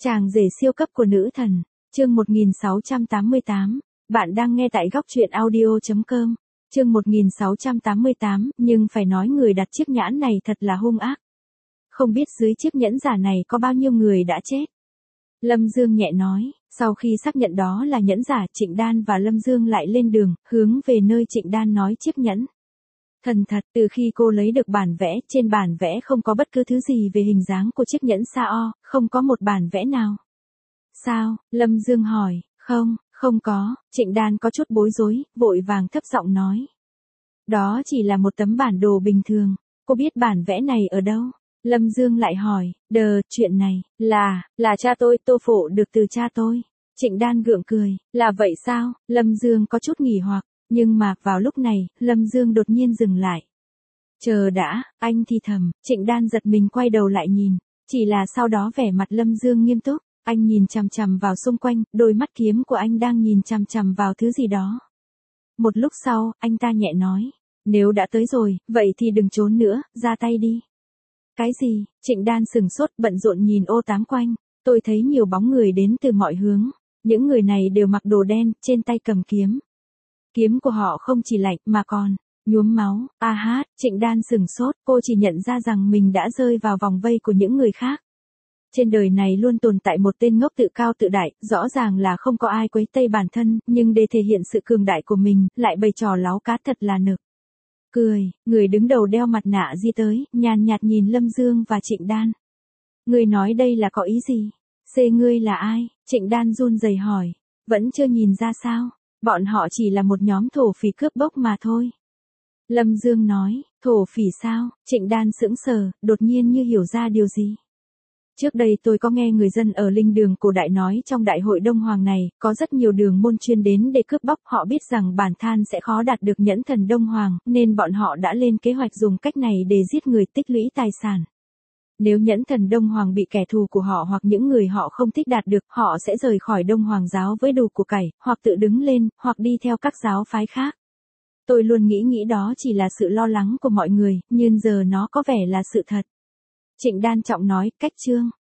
Chàng rể siêu cấp của nữ thần, chương 1688, bạn đang nghe tại góc truyện audio.com, chương 1688, nhưng phải nói người đặt chiếc nhẫn này thật là hung ác. Không biết dưới chiếc nhẫn giả này có bao nhiêu người đã chết. Lâm Dương nhẹ nói, sau khi xác nhận đó là nhẫn giả, Trịnh Đan và Lâm Dương lại lên đường, hướng về nơi Trịnh Đan nói chiếc nhẫn. Thần thật, từ khi cô lấy được bản vẽ, trên bản vẽ không có bất cứ thứ gì về hình dáng của chiếc nhẫn Sao, không có một bản vẽ nào. Sao? Lâm Dương hỏi, không có, Trịnh Đan có chút bối rối, vội vàng thấp giọng nói. Đó chỉ là một tấm bản đồ bình thường, cô biết bản vẽ này ở đâu? Lâm Dương lại hỏi, chuyện này, là cha tôi, Tô Phổ được từ cha tôi. Trịnh Đan gượng cười, là vậy sao? Lâm Dương có chút nghỉ hoặc. Nhưng mà, vào lúc này, Lâm Dương đột nhiên dừng lại. Chờ đã, anh thì thầm, Trịnh Đan giật mình quay đầu lại nhìn. Chỉ là sau đó vẻ mặt Lâm Dương nghiêm túc, anh nhìn chằm chằm vào xung quanh, đôi mắt kiếm của anh đang nhìn chằm chằm vào thứ gì đó. Một lúc sau, anh ta nhẹ nói, nếu đã tới rồi, vậy thì đừng trốn nữa, ra tay đi. Cái gì? Trịnh Đan sừng sốt bận rộn nhìn ô tám quanh, tôi thấy nhiều bóng người đến từ mọi hướng. Những người này đều mặc đồ đen, trên tay cầm kiếm. Kiếm của họ không chỉ lạnh mà còn nhuốm máu. Trịnh Đan sừng sốt, cô chỉ nhận ra rằng mình đã rơi vào vòng vây của những người khác. Trên đời này luôn tồn tại một tên ngốc tự cao tự đại, rõ ràng là không có ai quấy tây bản thân, nhưng để thể hiện sự cường đại của mình, lại bày trò láo cá thật là nực. Cười, người đứng đầu đeo mặt nạ di tới, nhàn nhạt nhìn Lâm Dương và Trịnh Đan. Người nói đây là có ý gì? Ngươi là ai? Trịnh Đan run rẩy hỏi, vẫn chưa nhìn ra sao? Bọn họ chỉ là một nhóm thổ phỉ cướp bóc mà thôi. Lâm Dương nói, thổ phỉ sao? Trịnh Đan sững sờ, đột nhiên như hiểu ra điều gì. Trước đây tôi có nghe người dân ở linh đường cổ đại nói trong đại hội Đông Hoàng này, có rất nhiều đường môn chuyên đến để cướp bóc. Họ biết rằng bản than sẽ khó đạt được nhẫn thần Đông Hoàng, nên bọn họ đã lên kế hoạch dùng cách này để giết người tích lũy tài sản. Nếu nhẫn thần Đông Hoàng bị kẻ thù của họ hoặc những người họ không thích đạt được, họ sẽ rời khỏi Đông Hoàng giáo với đủ của cải, hoặc tự đứng lên, hoặc đi theo các giáo phái khác. Tôi luôn nghĩ đó chỉ là sự lo lắng của mọi người, nhưng giờ nó có vẻ là sự thật. Trịnh Đan trọng nói, cách chương.